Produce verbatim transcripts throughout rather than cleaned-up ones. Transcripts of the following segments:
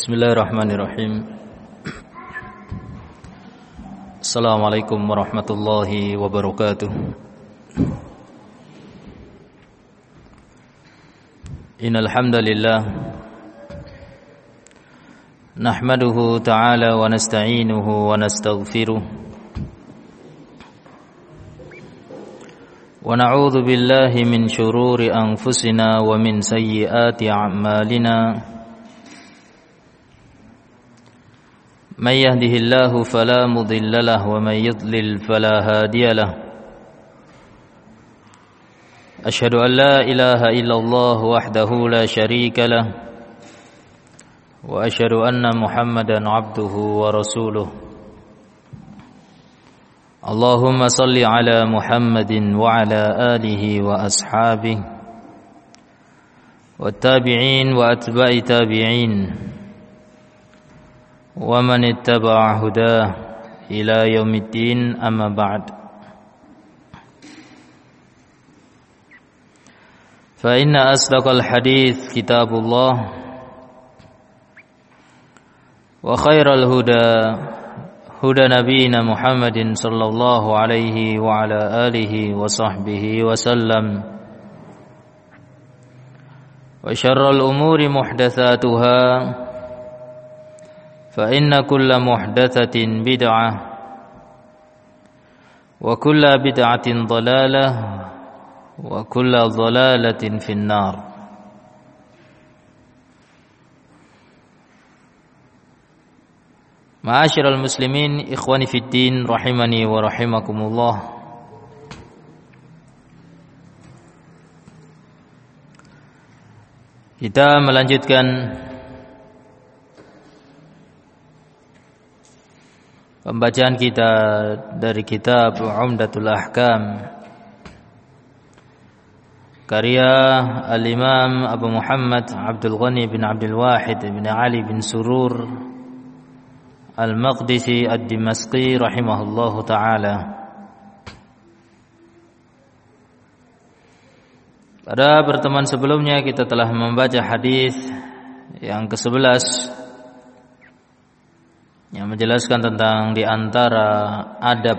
Bismillahirrahmanirrahim. Assalamualaikum warahmatullahi wabarakatuh. Innal hamdalillah nahmaduhu ta'ala wa nasta'inuhu wa nastaghfiruh wa na'udzu billahi min shururi anfusina wa min sayyiati a'malina. من يهده الله فلا مضل له ومن يضلل فلا هادي له أشهد أن لا إله إلا الله وحده لا شريك له وأشهد أن محمدا عبده ورسوله اللهم صل على محمد وعلى آله وأصحابه والتابعين وأتباع تابعين ومن اتبع هداه إلى يوم الدين أما بعد فإن أصدق الحديث كتاب الله وخير الهدى هدى نبينا محمد صلى الله عليه وعلى آله وصحبه وسلم وشر الأمور محدثاتها فإن كل محدثة بدعة وكل بدعة ضلالة وكل ضلالة في النار. Ma'asyiral muslimin, ikhwani fid din, rahimani wa rahimakumullah. Kita melanjutkan pembacaan kita dari kitab Umdatul Ahkam karya Al-Imam Abu Muhammad Abdul Ghani bin Abdul Wahid bin Ali bin Surur Al-Maqdisi Ad-Dimashqi rahimahullahu ta'ala. Pada pertemuan sebelumnya kita telah membaca hadis yang kesebelas yang menjelaskan tentang di antara adab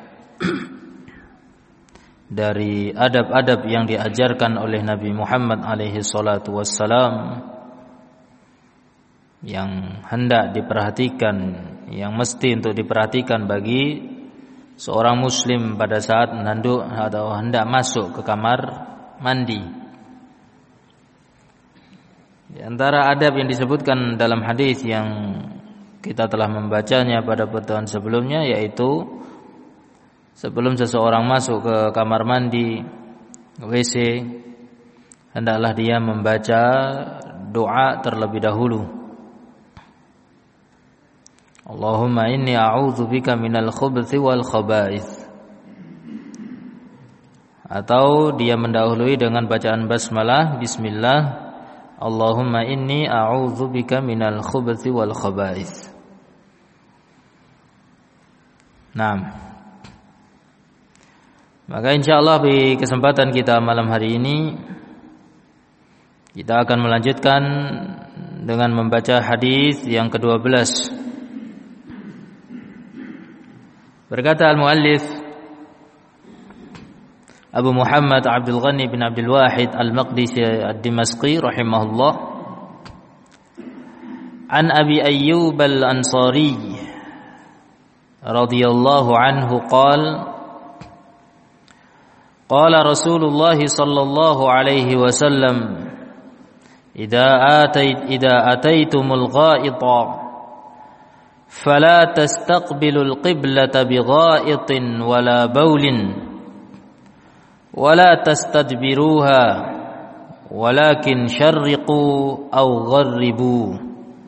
dari adab-adab yang diajarkan oleh Nabi Muhammad alaihi salatu wassalam yang hendak diperhatikan, yang mesti untuk diperhatikan bagi seorang muslim pada saat menanduk atau hendak masuk ke kamar mandi. Di antara adab yang disebutkan dalam hadis yang kita telah membacanya pada pertemuan sebelumnya, yaitu sebelum seseorang masuk ke kamar mandi, W C, hendaklah dia membaca doa terlebih dahulu. Allahumma inni a'udzubika minal khubuthi wal khaba'ith. Atau dia mendahului dengan bacaan basmalah, bismillah, Allahumma inni a'udzubika minal khubuthi wal khaba'ith. Nah, maka insyaallah di kesempatan kita malam hari ini kita akan melanjutkan dengan membaca hadis yang kedua belas. Berkata al-muallif Abu Muhammad Abdul Ghani bin Abdul Wahid Al-Maqdisi Ad-Dimashqi rahimahullah, an Abi Ayyub Al-Ansari radhiyallahu anhu qala qala Rasulullah sallallahu alaihi wasallam idza atayt idza ataytumul gha'ita fala tastaqbilul qiblata bigha'itin wala bawlin wala tastadbiruha walakin syarriqu aw gharribu.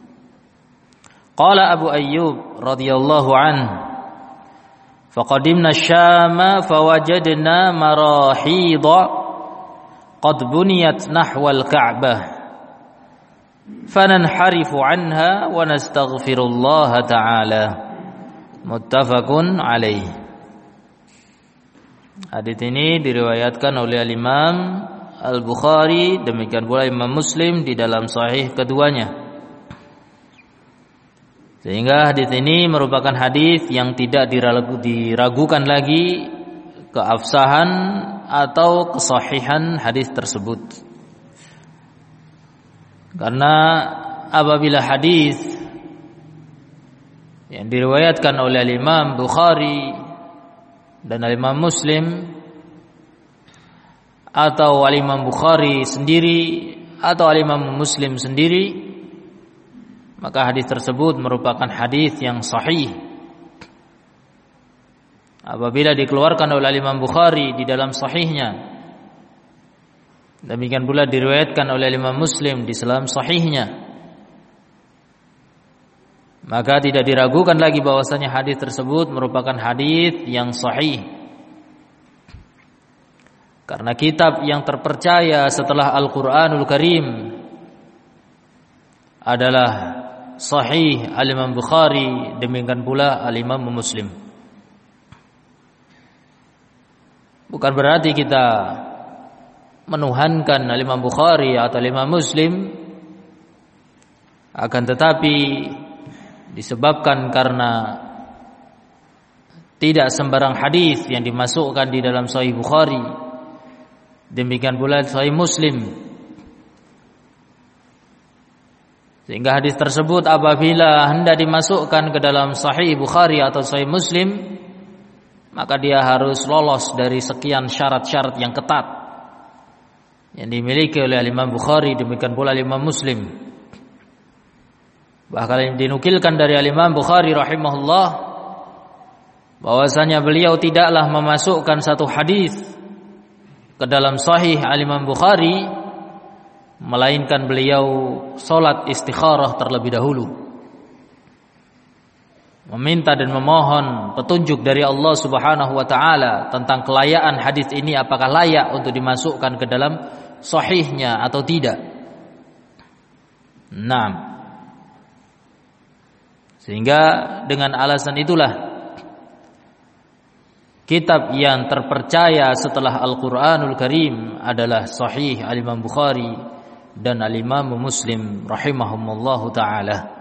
Qala Abu Ayyub radhiyallahu anhu faqadimna Syama fawajadna marahidha qad buniyat nahwal Ka'bah fananharifu anha wa nastaghfirullaha ta'ala. Muttafaqun alaih. Hadits ini diriwayatkan oleh Al-Imam Al-Bukhari, demikian pula Imam Muslim di dalam sahih keduanya. Sehingga hadis ini merupakan hadis yang tidak diragukan lagi keabsahan atau kesahihan hadis tersebut. Karena apabila hadis yang diriwayatkan oleh Imam Bukhari dan Imam Muslim atau Imam Bukhari sendiri atau Imam Muslim sendiri, maka hadis tersebut merupakan hadis yang sahih. Apabila dikeluarkan oleh Imam Bukhari di dalam sahihnya, demikian pula diriwayatkan oleh Imam Muslim di dalam sahihnya, maka tidak diragukan lagi bahwasanya hadis tersebut merupakan hadis yang sahih. Karena kitab yang terpercaya setelah Al-Qur'anul Karim adalah Sahih Al-Imam Bukhari, demikian pula Al-Imam Muslim. Bukan berarti kita menuhankan Al-Imam Bukhari atau Al-Imam Muslim, akan tetapi disebabkan karena tidak sembarang hadis yang dimasukkan di dalam Sahih Bukhari, demikian pula Sahih Muslim. Sehingga hadis tersebut apabila hendak dimasukkan ke dalam Sahih Bukhari atau Sahih Muslim, maka dia harus lolos dari sekian syarat-syarat yang ketat yang dimiliki oleh Imam Bukhari, demikian pula Imam Muslim. Bahkan dinukilkan dari Imam Bukhari rahimahullah bahwasanya beliau tidaklah memasukkan satu hadis ke dalam Sahih Al-Imam Bukhari melainkan beliau salat istikharah terlebih dahulu, meminta dan memohon petunjuk dari Allah Subhanahu wa taala tentang kelayaan hadis ini, apakah layak untuk dimasukkan ke dalam sahihnya atau tidak. Naam. Sehingga dengan alasan itulah kitab yang terpercaya setelah Al-Qur'anul Karim adalah Sahih Al-Imam Bukhari dan Al-Imam Muslim rahimahumullahu ta'ala.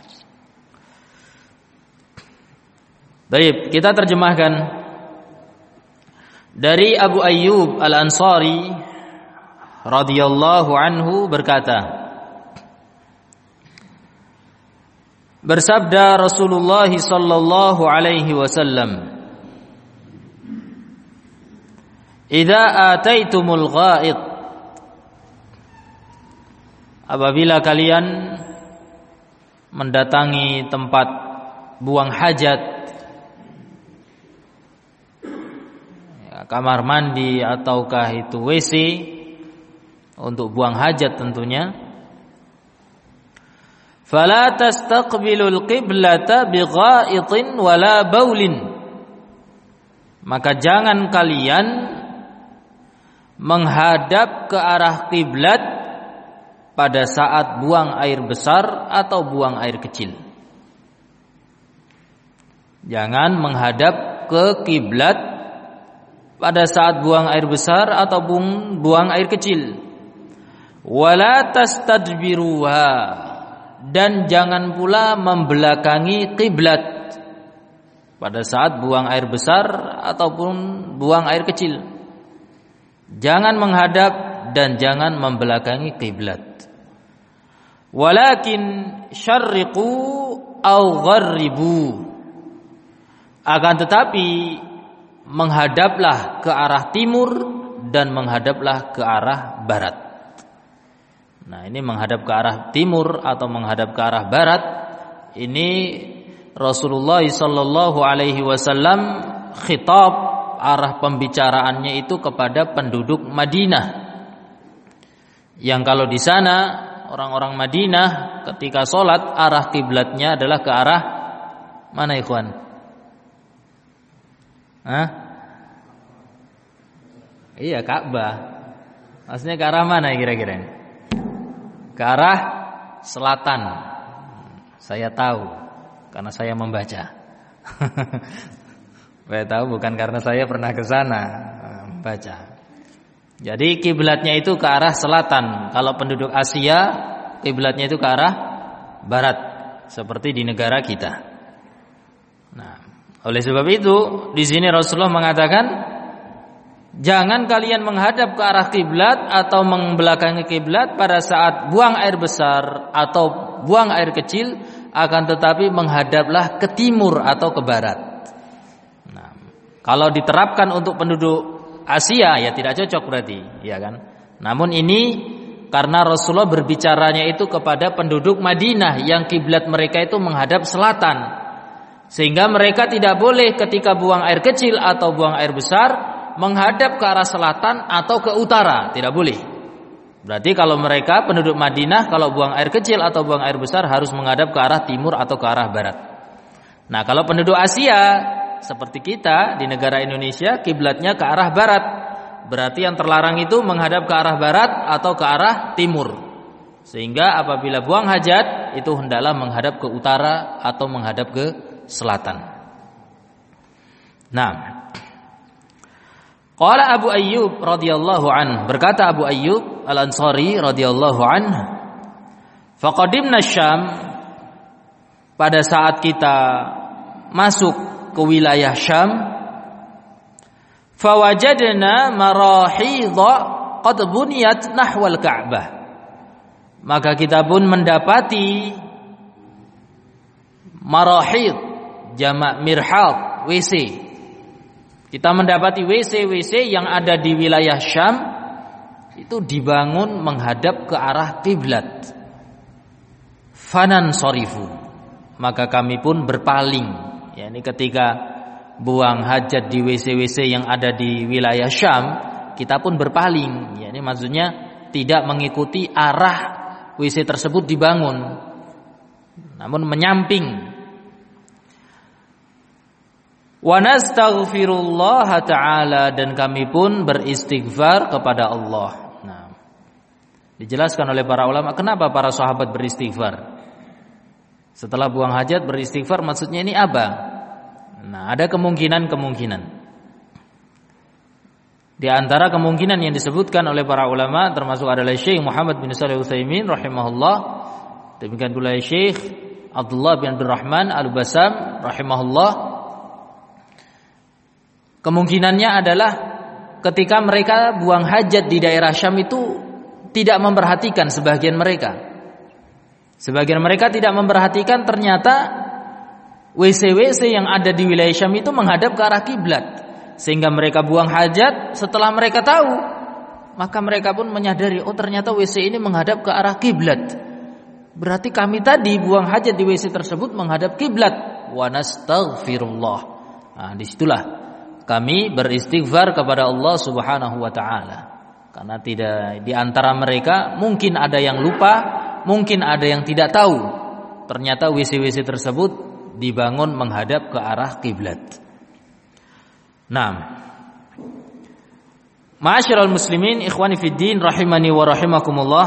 Baik, kita terjemahkan dari Abu Ayyub Al-Ansari radhiyallahu anhu berkata, bersabda Rasulullah sallallahu alaihi wasallam, "Idza ataitumul ghaid," apabila kalian mendatangi tempat buang hajat, ya, kamar mandi ataukah itu W C untuk buang hajat tentunya, fala tastaqbilul qiblata bighaitin wala baulin, maka jangan kalian menghadap ke arah kiblat pada saat buang air besar atau buang air kecil. Jangan menghadap ke kiblat pada saat buang air besar atau buang, buang air kecil. Wala tastadbiruha, dan jangan pula membelakangi kiblat pada saat buang air besar ataupun buang air kecil. Jangan menghadap dan jangan membelakangi kiblat. Walakin syarriqu au gharribu, akan tetapi menghadaplah ke arah timur dan menghadaplah ke arah barat. Nah, ini menghadap ke arah timur atau menghadap ke arah barat, ini Rasulullah sallallahu alaihi wasallam khitab, arah pembicaraannya itu kepada penduduk Madinah, yang kalau di sana orang-orang Madinah ketika sholat arah kiblatnya adalah ke arah mana, ikhwan? Hah? Iya, Ka'bah. Maksudnya ke arah mana kira-kira? Ke arah selatan. Saya tahu karena saya membaca. Saya tahu bukan karena saya pernah ke sana membaca. Jadi kiblatnya itu ke arah selatan. Kalau penduduk Asia, kiblatnya itu ke arah barat. seperti di negara kita. Nah, oleh sebab itu di sini Rasulullah mengatakan, jangan kalian menghadap ke arah kiblat atau membelakangi kiblat pada saat buang air besar atau buang air kecil, akan tetapi menghadaplah ke timur atau ke barat. Nah, kalau diterapkan untuk penduduk Asia ya tidak cocok berarti, ya kan? Namun ini karena Rasulullah berbicaranya itu kepada penduduk Madinah yang kiblat mereka itu menghadap selatan, sehingga mereka tidak boleh ketika buang air kecil atau buang air besar menghadap ke arah selatan atau ke utara, tidak boleh. Berarti kalau mereka penduduk Madinah kalau buang air kecil atau buang air besar harus menghadap ke arah timur atau ke arah barat. Nah, kalau penduduk Asia seperti kita di negara Indonesia kiblatnya ke arah barat, berarti yang terlarang itu menghadap ke arah barat atau ke arah timur. Sehingga apabila buang hajat itu hendaklah menghadap ke utara atau menghadap ke selatan. Nah, qala Abu Ayyub radhiyallahu anhu, berkata Abu Ayyub Al-Ansari radhiyallahu anhu, faqadimna Syam, pada saat kita masuk ke wilayah Syam, fawajadna marahidha qad buniyat nahwal Ka'bah, maka kita pun mendapati marahid jamak mirhad, W C. Kita mendapati W C-W C yang ada di wilayah Syam itu dibangun menghadap ke arah kiblat. Fanan sorifu, maka kami pun berpaling. Ya, ini ketika buang hajat di W C-W C yang ada di wilayah Syam, kita pun berpaling. Ya, ini maksudnya tidak mengikuti arah W C tersebut dibangun, namun menyamping. Wa nastaghfirullah ta'ala, dan kami pun beristighfar kepada Allah. Nah, dijelaskan oleh para ulama kenapa para sahabat beristighfar. Setelah buang hajat beristighfar, maksudnya ini apa? Nah, ada kemungkinan-kemungkinan. Di antara kemungkinan yang disebutkan oleh para ulama termasuk adalah Syekh Muhammad bin Shalih Al-Utsaimin rahimahullah, demikian pula Syekh Abdullah bin Abdul Rahman Al-Basam rahimahullah. Kemungkinannya adalah ketika mereka buang hajat di daerah Syam itu tidak memperhatikan sebagian mereka. Sebagian mereka tidak memperhatikan ternyata W C-W C yang ada di wilayah Syam itu menghadap ke arah kiblat. Sehingga mereka buang hajat, setelah mereka tahu, maka mereka pun menyadari, oh ternyata W C ini menghadap ke arah kiblat. Berarti kami tadi buang hajat di W C tersebut menghadap kiblat. Wa nastaghfirullah. Nah, disitulah kami beristighfar kepada Allah Subhanahu wa taala. Karena tidak di antara mereka mungkin ada yang lupa, mungkin ada yang tidak tahu. Ternyata W C-W C tersebut dibangun menghadap ke arah kiblat. Naam. Ma'asyiral muslimin, ikhwani fid din rahimani wa rahimakumullah.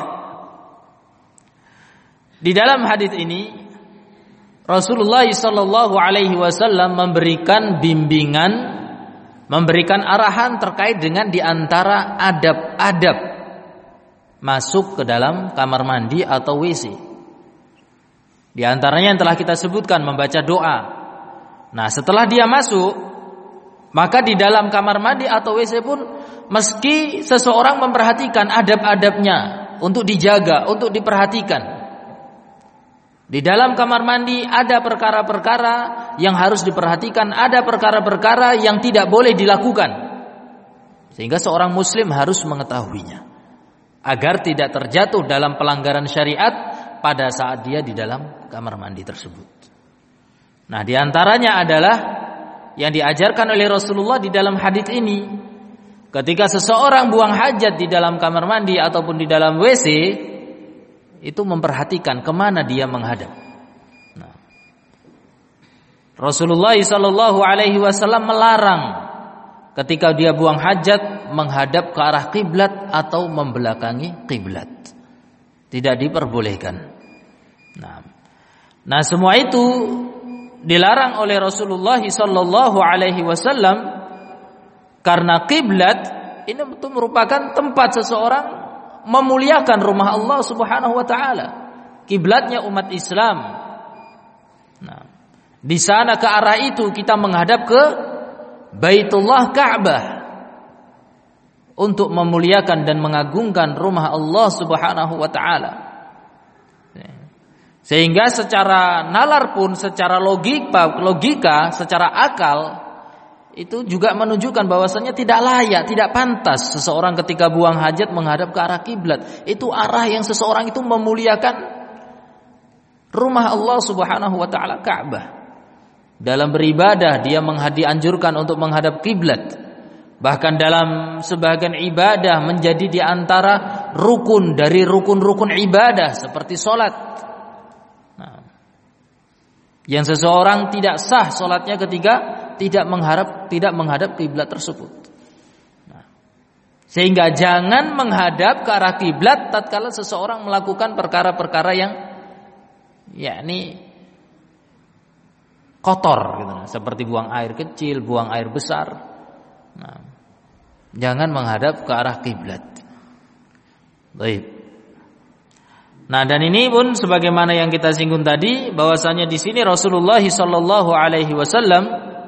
Di dalam hadis ini Rasulullah sallallahu alaihi wasallam memberikan bimbingan, memberikan arahan terkait dengan di antara adab-adab masuk ke dalam kamar mandi atau W C. Di antaranya yang telah kita sebutkan membaca doa. Nah, setelah dia masuk, maka di dalam kamar mandi atau W C pun meski seseorang memperhatikan adab-adabnya untuk dijaga, untuk diperhatikan. Di dalam kamar mandi ada perkara-perkara yang harus diperhatikan, ada perkara-perkara yang tidak boleh dilakukan. Sehingga seorang muslim harus mengetahuinya agar tidak terjatuh dalam pelanggaran syariat pada saat dia di dalam kamar mandi tersebut. Nah, di antaranya adalah yang diajarkan oleh Rasulullah di dalam hadis ini. Ketika seseorang buang hajat di dalam kamar mandi ataupun di dalam W C, itu memperhatikan kemana dia menghadap. Nah, Rasulullah Shallallahu Alaihi Wasallam melarang ketika dia buang hajat menghadap ke arah kiblat atau membelakangi kiblat. Tidak diperbolehkan. Nah, nah semua itu dilarang oleh Rasulullah Shallallahu Alaihi Wasallam karena kiblat ini itu merupakan tempat seseorang memuliakan rumah Allah Subhanahu wa taala. Kiblatnya umat Islam. Nah, di sana ke arah itu kita menghadap ke Baitullah Ka'bah untuk memuliakan dan mengagungkan rumah Allah Subhanahu wa taala. Sehingga secara nalar pun, secara logika, logika, secara akal itu juga menunjukkan bahwasannya tidak layak, tidak pantas seseorang ketika buang hajat menghadap ke arah kiblat. Itu arah yang seseorang itu memuliakan rumah Allah Subhanahu wa taala, Ka'bah. Dalam beribadah dia dianjurkan untuk menghadap kiblat. Bahkan dalam sebagian ibadah menjadi di antara rukun dari rukun-rukun ibadah seperti salat. Nah, yang seseorang tidak sah salatnya ketika tidak menghadap tidak menghadap kiblat tersebut. Nah, sehingga jangan menghadap ke arah kiblat tatkala seseorang melakukan perkara-perkara yang yakni kotor gitu, seperti buang air kecil, buang air besar. Nah, jangan menghadap ke arah kiblat. Baik. Nah, dan ini pun sebagaimana yang kita singgung tadi, bahwasanya di sini Rasulullah sallallahu alaihi wasallam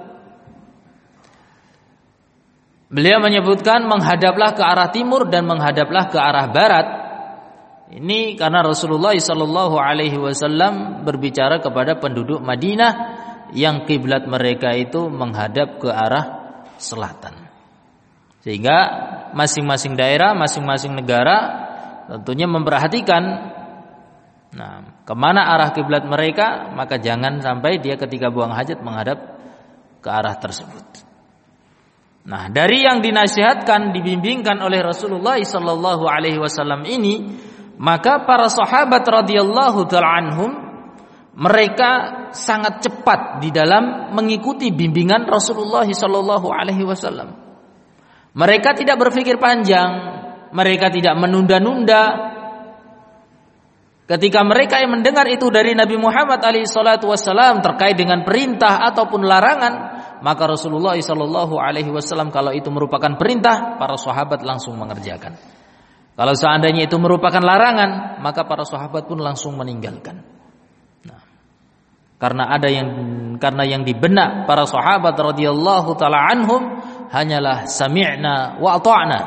beliau menyebutkan menghadaplah ke arah timur dan menghadaplah ke arah barat. Ini karena Rasulullah sallallahu alaihi wasallam berbicara kepada penduduk Madinah yang kiblat mereka itu menghadap ke arah selatan. Sehingga masing-masing daerah, masing-masing negara tentunya memperhatikan nah, kemana arah kiblat mereka, maka jangan sampai dia ketika buang hajat menghadap ke arah tersebut. Nah, dari yang dinasihatkan, dibimbingkan oleh Rasulullah sallallahu alaihi wasallam ini, maka para sahabat radhiyallahu taala anhum mereka sangat cepat di dalam mengikuti bimbingan Rasulullah sallallahu alaihi wasallam. Mereka tidak berpikir panjang, mereka tidak menunda-nunda. Ketika mereka yang mendengar itu dari Nabi Muhammad alaihi salatu wassalam terkait dengan perintah ataupun larangan, maka Rasulullah sallallahu alaihi wasallam kalau itu merupakan perintah, para sahabat langsung mengerjakan. Kalau seandainya itu merupakan larangan, maka para sahabat pun langsung meninggalkan. Nah, karena ada yang karena yang di benak para sahabat radhiyallahu taala anhum hanyalah sami'na wa ata'na.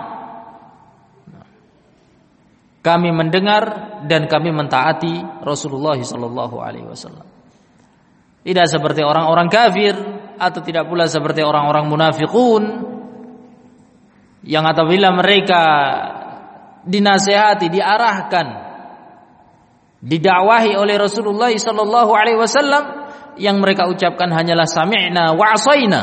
Kami mendengar dan kami mentaati Rasulullah sallallahu alaihi wasallam. Tidak seperti orang-orang kafir atau tidak pula seperti orang-orang munafiqun yang apabila mereka dinasihati, diarahkan, didakwahi oleh Rasulullah sallallahu alaihi wasallam, yang mereka ucapkan hanyalah sami'na wa asaina.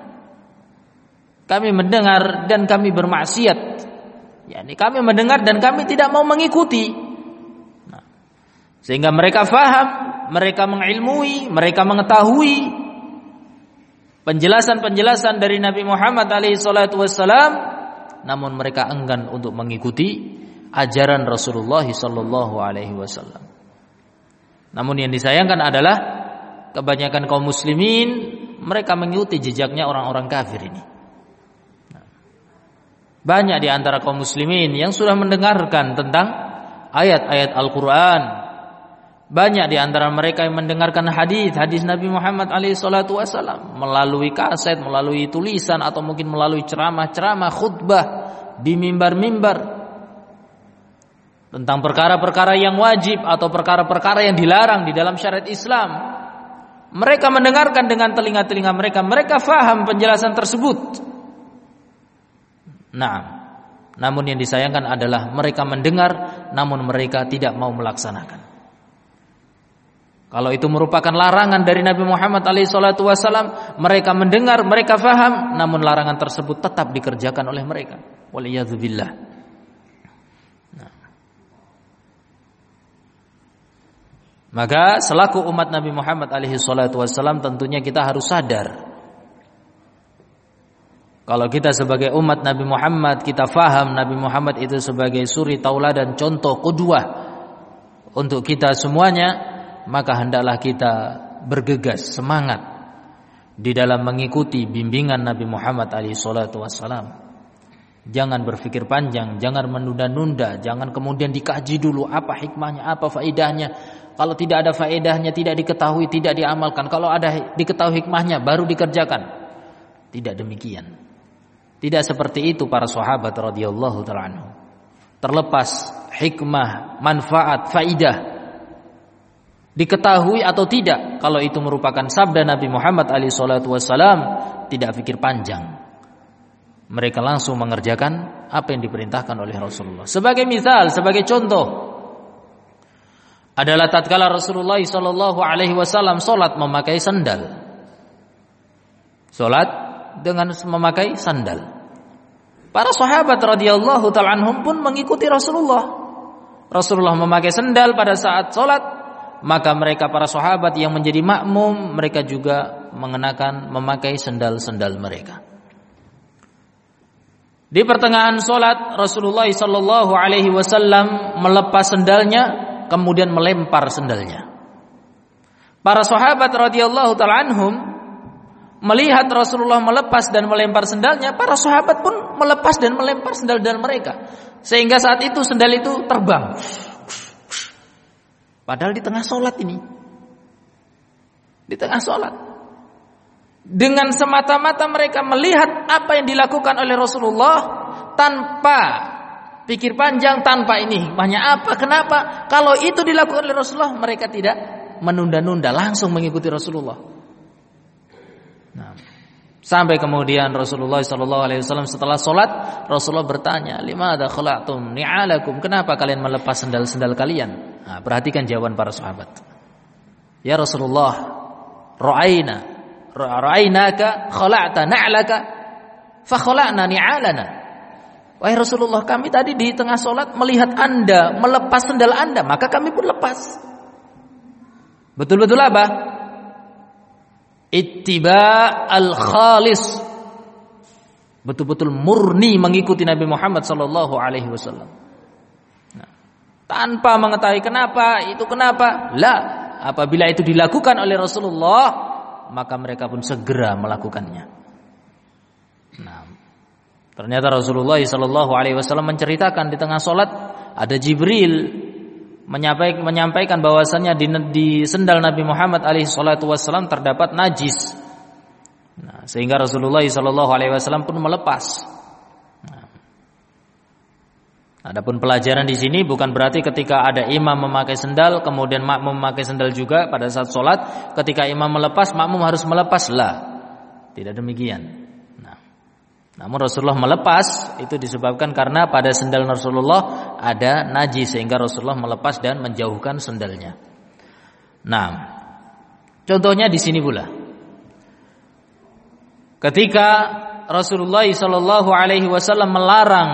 Kami mendengar dan kami bermaksiat. yakni kami mendengar dan kami tidak mau mengikuti. Nah, sehingga mereka faham, mereka mengilmui, mereka mengetahui penjelasan-penjelasan dari Nabi Muhammad alaihi salatu wassalam, namun mereka enggan untuk mengikuti ajaran Rasulullah sallallahu alaihi wasallam. Namun yang disayangkan adalah kebanyakan kaum muslimin mereka mengikuti jejaknya orang-orang kafir ini. Banyak di antara kaum muslimin yang sudah mendengarkan tentang ayat-ayat Al-Quran. Banyak di antara mereka yang mendengarkan hadis-hadis Nabi Muhammad alaihi salatu wasallam melalui kaset, melalui tulisan atau mungkin melalui ceramah-ceramah, khutbah di mimbar-mimbar tentang perkara-perkara yang wajib atau perkara-perkara yang dilarang di dalam syariat Islam. Mereka mendengarkan dengan telinga-telinga mereka, mereka faham penjelasan tersebut. Nah, namun yang disayangkan adalah mereka mendengar namun mereka tidak mau melaksanakan. Kalau itu merupakan larangan dari Nabi Muhammad alaihi salatu wasallam, mereka mendengar, mereka faham, namun larangan tersebut tetap dikerjakan oleh mereka. Waliyadzubillah. Nah. Maka selaku umat Nabi Muhammad alaihi salatu wasallam tentunya kita harus sadar. Kalau kita sebagai umat Nabi Muhammad, kita faham Nabi Muhammad itu sebagai suri tauladan, contoh, qudwah untuk kita semuanya, maka hendaklah kita bergegas, semangat di dalam mengikuti bimbingan Nabi Muhammad alaihi salatu wassalam. Jangan berpikir panjang, jangan menunda-nunda, jangan kemudian dikaji dulu apa hikmahnya, apa faedahnya. Kalau tidak ada faedahnya, tidak diketahui, tidak diamalkan. Kalau ada diketahui hikmahnya, baru dikerjakan. Tidak demikian. Tidak seperti itu para sahabat radhiyallahu ta'ala anhum. Terlepas hikmah, manfaat, faidah, diketahui atau tidak, kalau itu merupakan sabda Nabi Muhammad alaihi salatu wassalam, tidak pikir panjang. Mereka langsung mengerjakan apa yang diperintahkan oleh Rasulullah. Sebagai misal, sebagai contoh, adalah tatkala Rasulullah sallallahu alaihi wasallam salat memakai sandal. Salat dengan memakai sandal. Para sahabat radhiyallahu ta'ala anhum pun mengikuti Rasulullah. Rasulullah memakai sandal pada saat salat, maka mereka para sahabat yang menjadi makmum, mereka juga mengenakan memakai sandal-sandal mereka. Di pertengahan salat Rasulullah sallallahu alaihi wasallam melepas sandalnya, kemudian melempar sendalnya. Para sahabat radhiyallahu ta'ala anhum melihat Rasulullah melepas dan melempar sendalnya, para sahabat pun melepas dan melempar sendal-sendal mereka. Sehingga saat itu sendal itu terbang. Padahal di tengah sholat ini. Di tengah sholat. Dengan semata-mata mereka melihat apa yang dilakukan oleh Rasulullah tanpa pikir panjang, tanpa ini hikmahnya apa, kenapa. Kalau itu dilakukan oleh Rasulullah, mereka tidak menunda-nunda, langsung mengikuti Rasulullah. Nah, sampai kemudian Rasulullah sallallahu alaihi wasallam setelah sholat, Rasulullah bertanya, "Limadza khala'tum ni'alakum?" Kenapa kalian melepas sendal-sendal kalian? Nah, perhatikan jawaban para sahabat. Ya Rasulullah, ra'aina ra'ainaka khala'ta na'laka fa khala'na ni'alana. Wahai Rasulullah, kami tadi di tengah sholat melihat Anda melepas sendal Anda, maka kami pun lepas. Betul-betul apa? Ittiba' al-khalis. Betul-betul murni mengikuti Nabi Muhammad sallallahu alaihi wasallam. Nah, tanpa mengetahui kenapa, itu kenapa? La, apabila itu dilakukan oleh Rasulullah, maka mereka pun segera melakukannya. Nah, ternyata Rasulullah sallallahu alaihi wasallam menceritakan di tengah salat ada Jibril menyampaikan, menyampaikan bahwasannya di, di sendal Nabi Muhammad alaihi salatu wasallam terdapat najis. Nah, sehingga Rasulullah sallallahu alaihi wasallam pun melepas. Nah, adapun pelajaran di sini bukan berarti ketika ada imam memakai sendal kemudian makmum memakai sendal juga pada saat salat, ketika imam melepas makmum harus melepas, lah. Tidak demikian. Namun Rasulullah melepas itu disebabkan karena pada sendal Rasulullah ada najis, sehingga Rasulullah melepas dan menjauhkan sendalnya. Nah, contohnya di sini pula. Ketika Rasulullah sallallahu alaihi wasallam melarang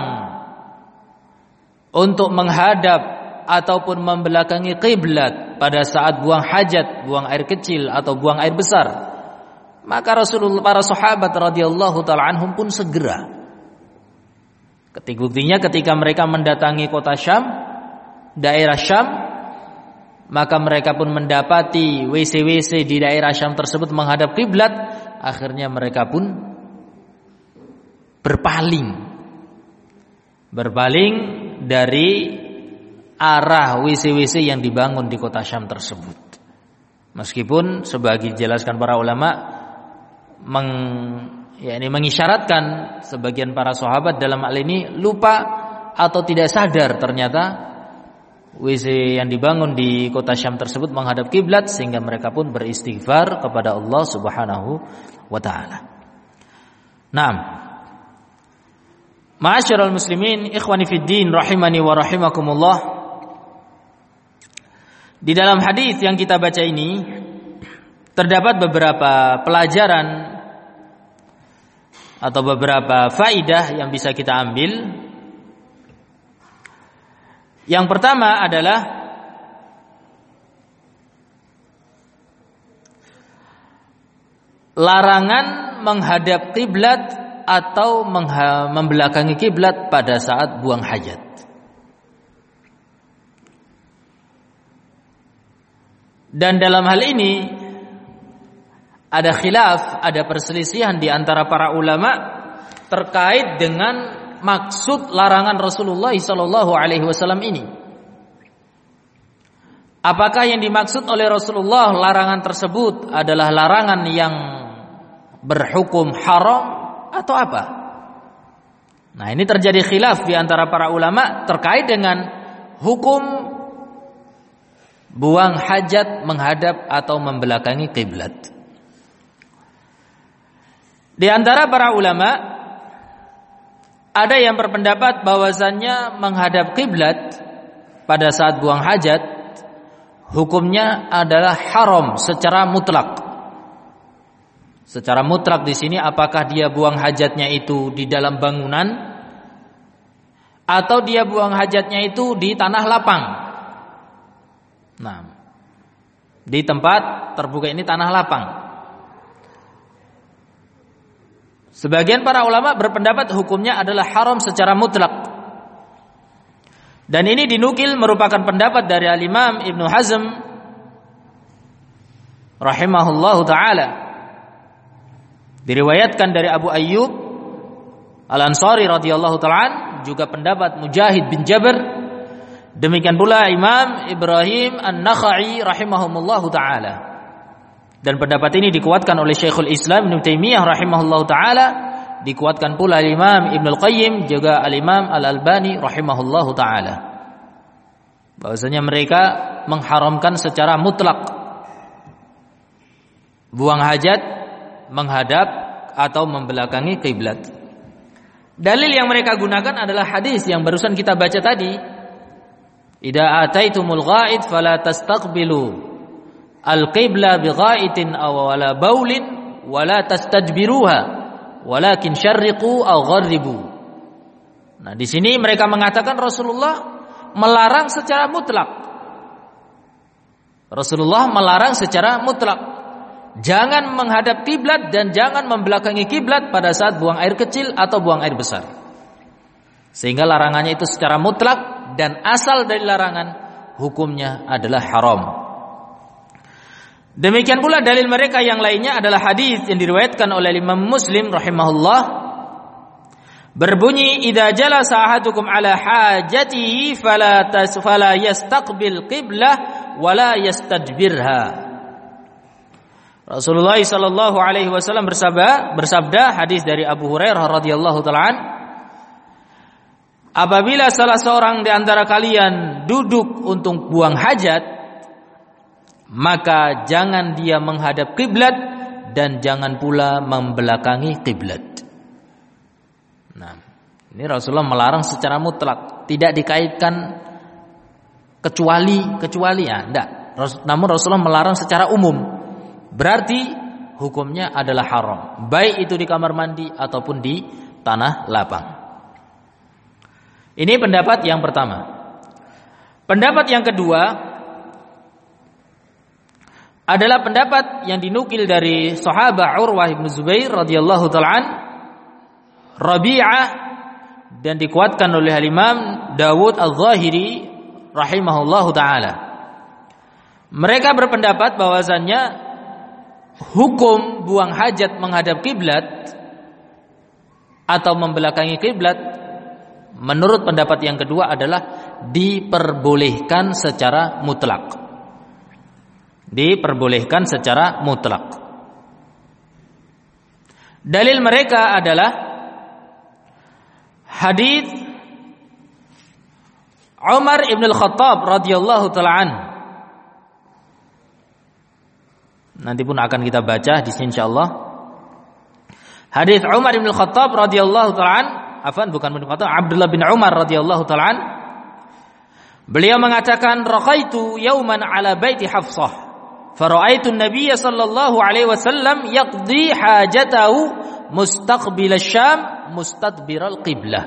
untuk menghadap ataupun membelakangi kiblat pada saat buang hajat, buang air kecil atau buang air besar, maka Rasulullah, para sahabat radhiyallahu ta'ala anhum pun segera. Ketika buktinya ketika mereka mendatangi kota Syam, daerah Syam, maka mereka pun mendapati W C W C di daerah Syam tersebut menghadap kiblat, akhirnya mereka pun berpaling. Berpaling dari arah W C W C yang dibangun di kota Syam tersebut. Meskipun sebagai dijelaskan para ulama meng, ya ini mengisyaratkan sebagian para sahabat dalam hal ini lupa atau tidak sadar ternyata W C yang dibangun di kota Syam tersebut menghadap kiblat, sehingga mereka pun beristighfar kepada Allah Subhanahu wa taala. Naam. Ma'asyiral muslimin, ikhwani fid din rahimani wa rahimakumullah. Di dalam hadis yang kita baca ini terdapat beberapa pelajaran atau beberapa faidah yang bisa kita ambil. Yang pertama adalah larangan menghadap kiblat atau membelakangi kiblat pada saat buang hajat. Dan dalam hal ini ada khilaf, ada perselisihan di antara para ulama terkait dengan maksud larangan Rasulullah sallallahu alaihi wasallam ini. apakah yang dimaksud oleh Rasulullah larangan tersebut adalah larangan yang berhukum haram atau apa? Nah, ini terjadi khilaf di antara para ulama terkait dengan hukum buang hajat menghadap atau membelakangi kiblat. Di antara para ulama ada yang berpendapat bahwasannya menghadap kiblat pada saat buang hajat hukumnya adalah haram secara mutlak. Secara mutlak di sini apakah dia buang hajatnya itu di dalam bangunan atau dia buang hajatnya itu di tanah lapang. Nah, di tempat terbuka ini tanah lapang. Sebagian para ulama berpendapat hukumnya adalah haram secara mutlak. Dan ini dinukil merupakan pendapat dari Al-Imam Ibnu Hazm rahimahullahu taala. Diriwayatkan dari Abu Ayyub Al-Ansari radhiyallahu taala, juga pendapat Mujahid bin Jabir, demikian pula Imam Ibrahim An-Nakhai rahimahumullahu taala. Dan pendapat ini dikuatkan oleh Syekhul Islam Ibnu Taimiyah rahimahullahu taala, dikuatkan pula Imam Ibnu Al-Qayyim juga Al-Imam Al-Albani rahimahullahu taala. Bahwasanya mereka mengharamkan secara mutlak buang hajat menghadap atau membelakangi kiblat. Dalil yang mereka gunakan adalah hadis yang barusan kita baca tadi. Idza ataitumul ghaid fala tastaqbilu al-qibla bighaitin aw wala baulin wala tastajbiruha walakin syarriqu aw gharribu. Nah, di sini mereka mengatakan Rasulullah melarang secara mutlak. Rasulullah melarang secara mutlak. Jangan menghadap kiblat dan jangan membelakangi kiblat pada saat buang air kecil atau buang air besar. Sehingga larangannya itu secara mutlak dan asal dari larangan hukumnya adalah haram. Demikian pula dalil mereka yang lainnya adalah hadis yang diriwayatkan oleh Imam Muslim rahimahullah, berbunyi idza jalasa ahadukum ala hajatihi fala tasfala yastaqbil qiblah wala yastadbirha. Rasulullah sallallahu alaihi wasallam bersabda, bersabda hadis dari Abu Hurairah radhiyallahu taala, apabila salah seorang di antara kalian duduk untuk buang hajat, maka jangan dia menghadap kiblat dan jangan pula membelakangi kiblat. Nah, ini Rasulullah melarang secara mutlak, tidak dikaitkan kecuali kecuali ya, enggak. Namun Rasulullah melarang secara umum. Berarti hukumnya adalah haram, baik itu di kamar mandi ataupun di tanah lapang. Ini pendapat yang pertama. Pendapat yang kedua adalah pendapat yang dinukil dari sahabat Urwah bin Zubair radhiyallahu ta'ala, Rabi'ah, dan dikuatkan oleh Imam Dawud Al-Zahiri rahimahullahu ta'ala. Mereka berpendapat bahwasannya hukum buang hajat menghadap kiblat atau membelakangi kiblat menurut pendapat yang kedua adalah diperbolehkan secara mutlak. Diperbolehkan secara mutlak. Dalil mereka adalah hadis Umar ibn al-Khattab radhiyallahu ta'ala anhu. Nanti pun akan kita baca di sini insyaallah. Hadis Umar bin Khattab radhiyallahu ta'ala an, afan bukan bin Khattab, Abdullah bin Umar radhiyallahu ta'ala an. Beliau mengatakan, "Raqaitu yawman ala baiti Hafsah, fara'aitu an-nabiy sallallahu alaihi wasallam yaqdi hajatahu mustaqbil asy-Syam mustadbir al-qiblah."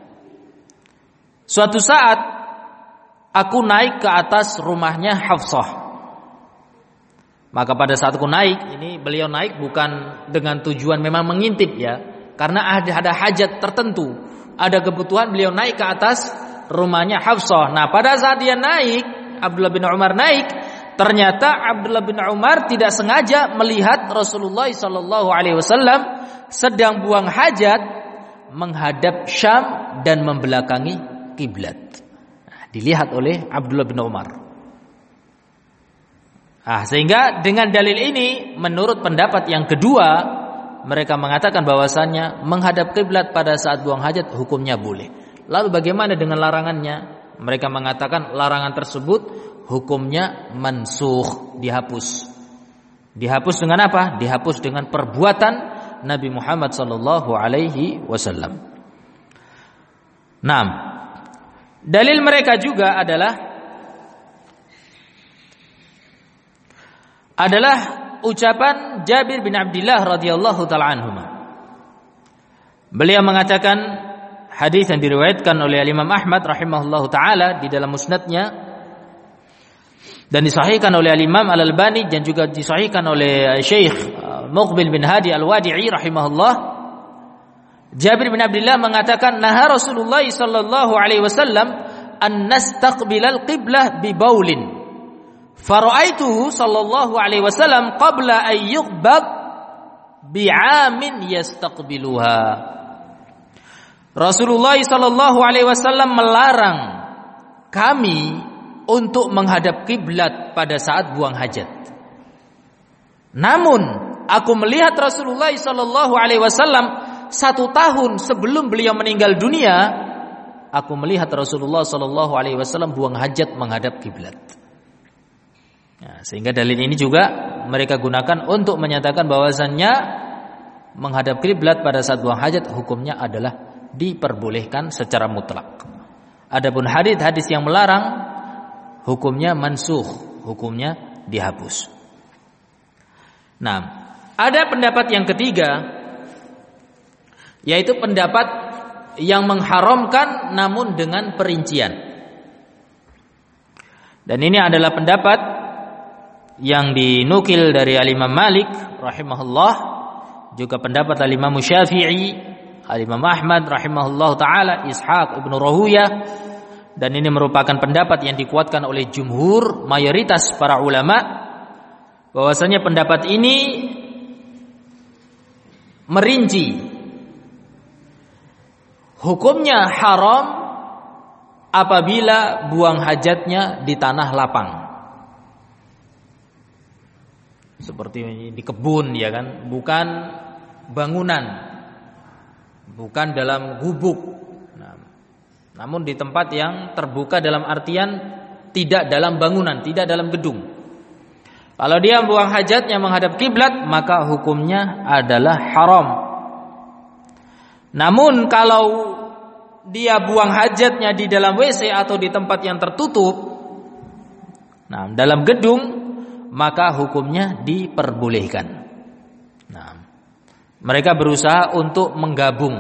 Suatu saat aku naik ke atas rumahnya Hafsah. Maka pada saat aku naik, ini beliau naik bukan dengan tujuan memang mengintip ya, karena ada ada hajat tertentu, ada kebutuhan, beliau naik ke atas rumahnya Hafsah. Nah, pada saat dia naik, Abdullah bin Umar naik, ternyata Abdullah bin Umar tidak sengaja melihat Rasulullah sallallahu alaihi wasallam sedang buang hajat menghadap Syam dan membelakangi kiblat. Nah, dilihat oleh Abdullah bin Umar. Ah, sehingga dengan dalil ini menurut pendapat yang kedua mereka mengatakan bahwasannya menghadap kiblat pada saat buang hajat hukumnya boleh. Lalu bagaimana dengan larangannya? Mereka mengatakan larangan tersebut hukumnya mansukh, dihapus. Dihapus dengan apa? Dihapus dengan perbuatan Nabi Muhammad sallallahu alaihi wasallam. Naam. Dalil mereka juga adalah adalah ucapan Jabir bin Abdullah radhiyallahu taala anhuma. Beliau mengatakan hadis yang diriwayatkan oleh Imam Ahmad rahimahullahu taala di dalam musnadnya dan disahihkan oleh Imam Al-Albani dan juga disahihkan oleh Syekh Muqbil bin Hadi Al-Wadi'i rahimahullah. Jabir bin Abdullah mengatakan naha Rasulullah sallallahu alaihi wasallam an nastaqbilal qiblah bi baulin. Fara'aituhu sallallahu alaihi wasallam qabla an yuqbad bi'amin yastaqbiluha. Rasulullah sallallahu alaihi wasallam melarang kami untuk menghadap kiblat pada saat buang hajat. Namun aku melihat Rasulullah sallallahu alaihi wasallam satu tahun sebelum beliau meninggal dunia, aku melihat Rasulullah sallallahu alaihi wasallam buang hajat menghadap kiblat. Nah, sehingga dalil ini juga mereka gunakan untuk menyatakan bahwasannya menghadap kiblat pada saat buang hajat hukumnya adalah diperbolehkan secara mutlak. Adapun hadis-hadis yang melarang hukumnya mansukh, hukumnya dihapus. Nah, ada pendapat yang ketiga yaitu pendapat yang mengharamkan namun dengan perincian. Dan ini adalah pendapat yang dinukil dari Al-Imam Malik rahimahullah, juga pendapat Al-Imam Syafi'i, Al-Imam Ahmad rahimahullah taala, Ishaq ibnu Rahuyah, dan ini merupakan pendapat yang dikuatkan oleh jumhur mayoritas para ulama bahwasanya pendapat ini merinci hukumnya haram apabila buang hajatnya di tanah lapang. Seperti di kebun ya kan, bukan bangunan, bukan dalam gubuk. Nah, namun di tempat yang terbuka dalam artian tidak dalam bangunan, tidak dalam gedung. Kalau dia buang hajatnya menghadap kiblat, maka hukumnya adalah haram. Namun kalau dia buang hajatnya di dalam W C atau di tempat yang tertutup, nah dalam gedung, maka hukumnya diperbolehkan. Nah, mereka berusaha untuk menggabung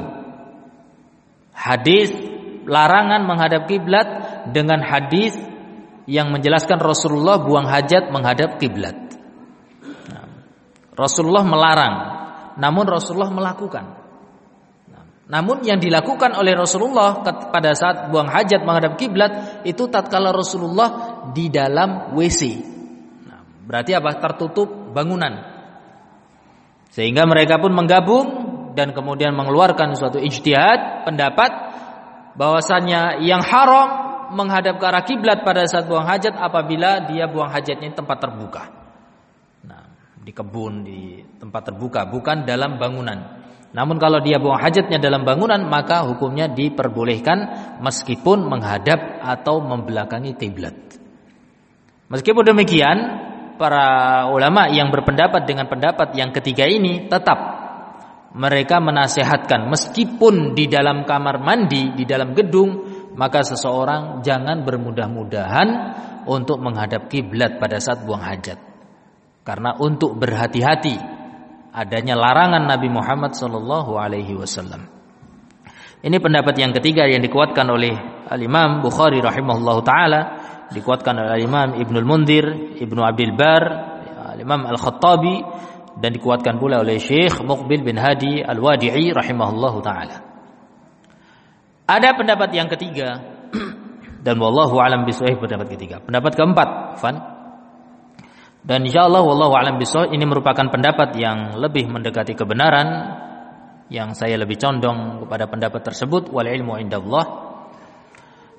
hadis larangan menghadap kiblat dengan hadis yang menjelaskan Rasulullah buang hajat menghadap kiblat. Nah, Rasulullah melarang, namun Rasulullah melakukan. Nah, namun yang dilakukan oleh Rasulullah pada saat buang hajat menghadap kiblat itu tatkala Rasulullah di dalam W C. Berarti apa? Tertutup bangunan. Sehingga mereka pun menggabung dan kemudian mengeluarkan suatu ijtihad pendapat bahwasannya yang haram menghadap ke arah kiblat pada saat buang hajat apabila dia buang hajatnya di tempat terbuka. Nah, di kebun, di tempat terbuka, bukan dalam bangunan. Namun kalau dia buang hajatnya dalam bangunan, maka hukumnya diperbolehkan meskipun menghadap atau membelakangi kiblat. Meskipun demikian, para ulama yang berpendapat dengan pendapat yang ketiga ini tetap mereka menasehatkan meskipun di dalam kamar mandi, di dalam gedung, maka seseorang jangan bermudah-mudahan untuk menghadap kiblat pada saat buang hajat. Karena untuk berhati-hati adanya larangan Nabi Muhammad sallallahu alaihi wasallam. Ini pendapat yang ketiga yang dikuatkan oleh Al-Imam Bukhari rahimahullahu taala, dikuatkan oleh Imam Ibnul Mundir, Ibnu Abdul Bar, Imam Al-Khattabi, dan dikuatkan pula oleh Syekh Muqbil bin Hadi Al-Wadi'i rahimahullahu taala. Ada pendapat yang ketiga dan wallahu alam bishawab pendapat ketiga. Pendapat keempat, Fan. Dan insyaallah wallahu alam bishawab ini merupakan pendapat yang lebih mendekati kebenaran, yang saya lebih condong kepada pendapat tersebut, wal ilmu indallah.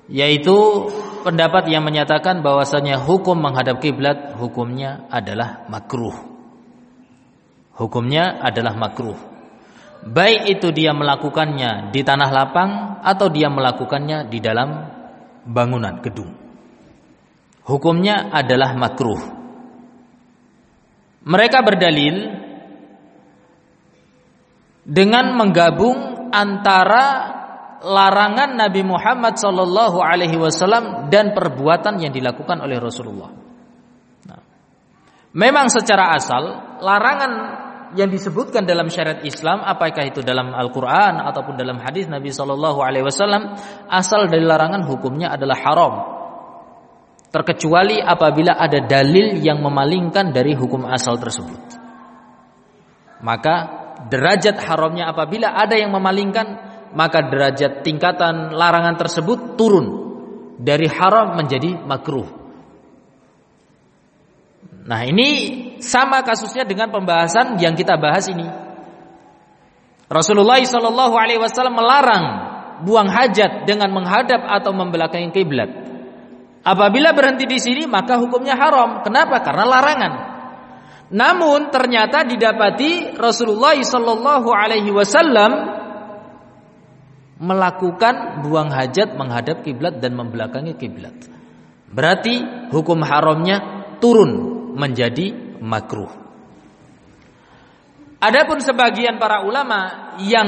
yaitu pendapat yang menyatakan bahwasanya hukum menghadap kiblat hukumnya adalah makruh. Hukumnya adalah makruh. Baik itu dia melakukannya di tanah lapang atau dia melakukannya di dalam bangunan gedung. Hukumnya adalah makruh. Mereka berdalil dengan menggabung antara larangan Nabi Muhammad sallallahu alaihi wasallam dan perbuatan yang dilakukan oleh Rasulullah. Nah, memang secara asal larangan yang disebutkan dalam syariat Islam, apakah itu dalam Al-Qur'an ataupun dalam hadis Nabi sallallahu alaihi wasallam, asal dari larangan hukumnya adalah haram. Terkecuali apabila ada dalil yang memalingkan dari hukum asal tersebut. Maka derajat haramnya apabila ada yang memalingkan, maka derajat tingkatan larangan tersebut turun dari haram menjadi makruh. Nah, ini sama kasusnya dengan pembahasan yang kita bahas ini. Rasulullah shallallahu alaihi wasallam melarang buang hajat dengan menghadap atau membelakangi kiblat. Apabila berhenti di sini maka hukumnya haram. Kenapa? Karena larangan. Namun ternyata didapati Rasulullah shallallahu alaihi wasallam melakukan buang hajat menghadap kiblat dan membelakangi kiblat. Berarti hukum haramnya turun menjadi makruh. Adapun sebagian para ulama yang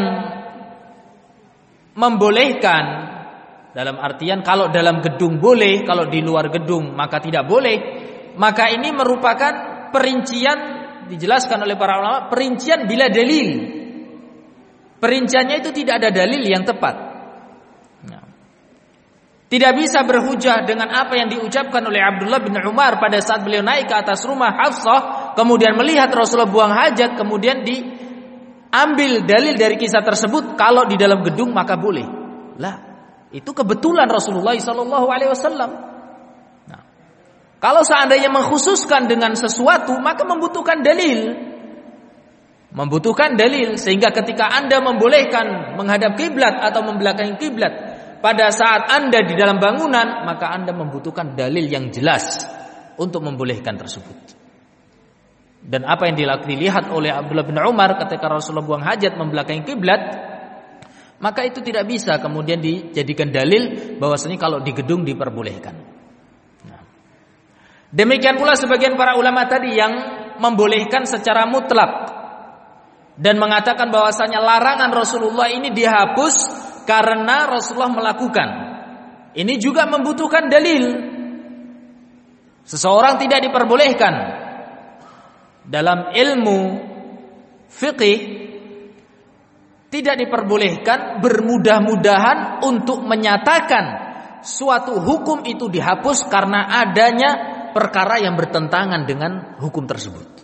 membolehkan, dalam artian kalau dalam gedung boleh, kalau di luar gedung maka tidak boleh, maka ini merupakan perincian, dijelaskan oleh para ulama, perincian bila dalil. Perinciannya itu tidak ada dalil yang tepat. Nah, tidak bisa berhujah dengan apa yang diucapkan oleh Abdullah bin Umar pada saat beliau naik ke atas rumah Hafsah, kemudian melihat Rasulullah buang hajat, kemudian diambil dalil dari kisah tersebut, kalau di dalam gedung maka boleh. Lah, itu kebetulan Rasulullah shallallahu alaihi wasallam. Nah, kalau seandainya mengkhususkan dengan sesuatu, maka membutuhkan dalil. Membutuhkan dalil, sehingga ketika Anda membolehkan menghadap kiblat atau membelakangi kiblat pada saat Anda di dalam bangunan, maka Anda membutuhkan dalil yang jelas untuk membolehkan tersebut. Dan apa yang dilihat oleh Abdullah bin Umar ketika Rasulullah buang hajat membelakangi kiblat, maka itu tidak bisa kemudian dijadikan dalil bahwasanya kalau di gedung diperbolehkan. Nah, demikian pula sebagian para ulama tadi yang membolehkan secara mutlak dan mengatakan bahwasanya larangan Rasulullah ini dihapus karena Rasulullah melakukan. Ini juga membutuhkan dalil. Seseorang tidak diperbolehkan dalam ilmu fiqih, tidak diperbolehkan bermudah-mudahan untuk menyatakan suatu hukum itu dihapus karena adanya perkara yang bertentangan dengan hukum tersebut.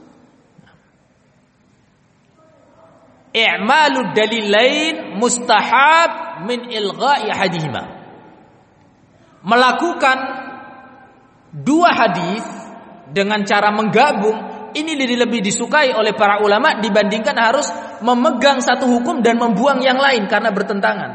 I'malud dalilain mustahab min ilgha'i hadihima. Melakukan dua hadis dengan cara menggabung ini lebih disukai oleh para ulama dibandingkan harus memegang satu hukum dan membuang yang lain karena bertentangan.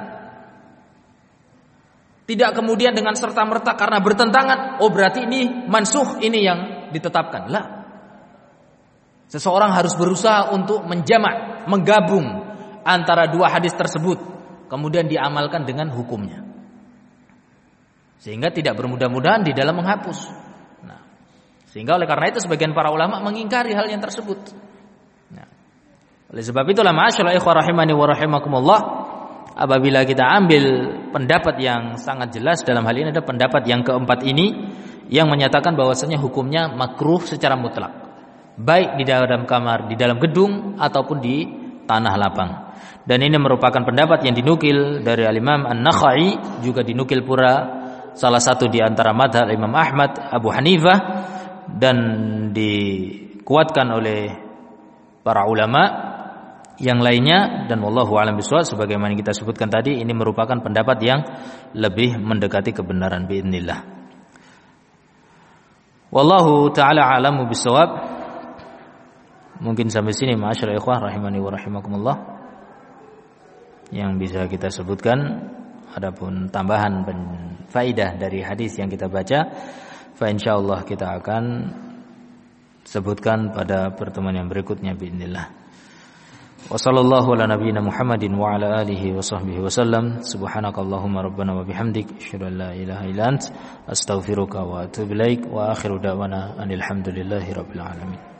Tidak kemudian dengan serta-merta karena bertentangan, oh berarti ini mansuh, ini yang ditetapkan. Lah. Seseorang harus berusaha untuk menjamak, menggabung antara dua hadis tersebut, kemudian diamalkan dengan hukumnya, sehingga tidak bermudah-mudahan di dalam menghapus. Nah, sehingga oleh karena itu sebagian para ulama mengingkari hal yang tersebut. Nah, oleh sebab itulah ma'asyiral ikhwah rahimani wa rahimakumullah, apabila kita ambil pendapat yang sangat jelas dalam hal ini, ada pendapat yang keempat ini yang menyatakan bahwasanya hukumnya makruh secara mutlak, baik di dalam kamar, di dalam gedung ataupun di tanah lapang. Dan ini merupakan pendapat yang dinukil dari Al-Imam An-Nakhai, juga dinukil pula salah satu di antara madhab Imam Ahmad, Abu Hanifah, dan dikuatkan oleh para ulama yang lainnya. Dan wallahu a'lam bishawab, sebagaimana kita sebutkan tadi, ini merupakan pendapat yang lebih mendekati kebenaran biidznillah. Wallahu taala a'lamu bishawab. Mungkin sampai sini ma'asyiral ikhwah rahimani wa rahimakumullah yang bisa kita sebutkan. adapun tambahan dan faidah dari hadis yang kita baca, fa insyaallah kita akan sebutkan pada pertemuan yang berikutnya biidznillah. Wa sallallahu ala nabiyyina Muhammadin wa ala alihi wa sahbihi wa sallam. Subhanakallahumma rabbana wa bihamdik asyhadu an la ilaha illa ant astaghfiruka wa atubu ilaik wa akhiru da'wana anil hamdulillahi rabbil alamin.